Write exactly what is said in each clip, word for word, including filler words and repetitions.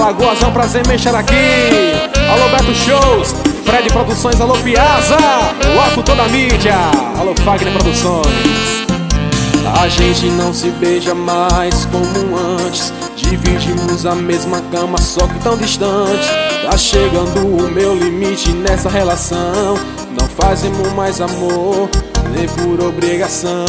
Alagoas, é um prazer mexer aqui. Alô Beto Shows, Fred Produções, alô Piazza, Loco toda a mídia, alô Fagner Produções. A gente não se beija mais como antes, dividimos a mesma cama, só que tão distante. Tá chegando o meu limite nessa relação, não fazemos mais amor, nem por obrigação.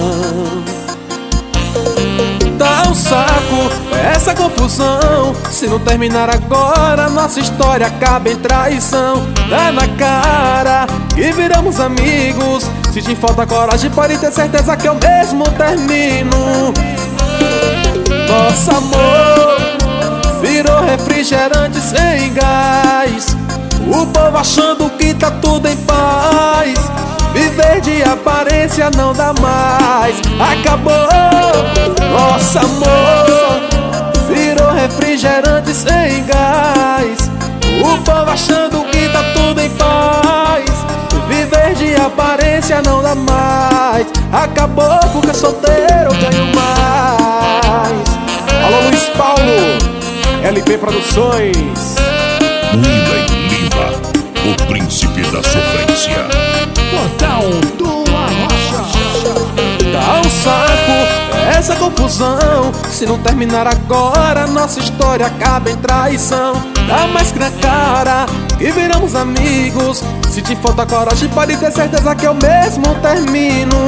Tá um saco essa confusão, se não terminar agora nossa história acaba em traição. Tá na cara que viramos amigos, se te falta coragem pode ter certeza que eu mesmo termino. Nosso amor virou refrigerante sem gás, o povo achando que tá tudo em paz. Viver de aparência não dá mais, acabou. Nosso amor virou refrigerante sem gás, o povo achando que tá tudo em paz. Viver de aparência não dá mais, acabou porque solteiro eu ganho mais. Alô Luiz Paulo, L P Produções. Lila e Lima, o príncipe da sofrência. Portal do Arrocha. Dá um saco essa confusão, se não terminar agora nossa história acaba em traição. Dá mais que na cara que viramos amigos, se te falta coragem pode ter certeza que eu mesmo termino.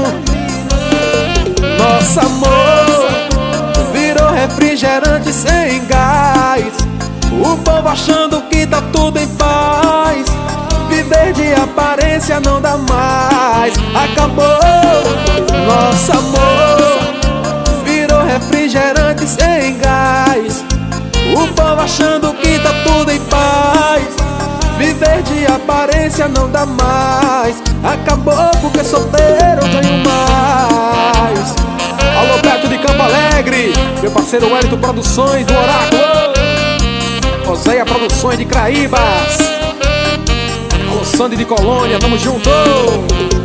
Nosso amor virou refrigerante sem gás, o povo achando que tá tudo em paz. Viver de aparência não dá mais, acabou. Nosso amor virou refrigerante sem gás, o povo achando que tá tudo em paz. Viver de aparência não dá mais, acabou porque solteiro eu ganho mais. Alô Beto de Campo Alegre, meu parceiro Wellington Produções do Oráculo, Oséia Produções de Craíbas, alô Sandy de Colônia, tamo junto.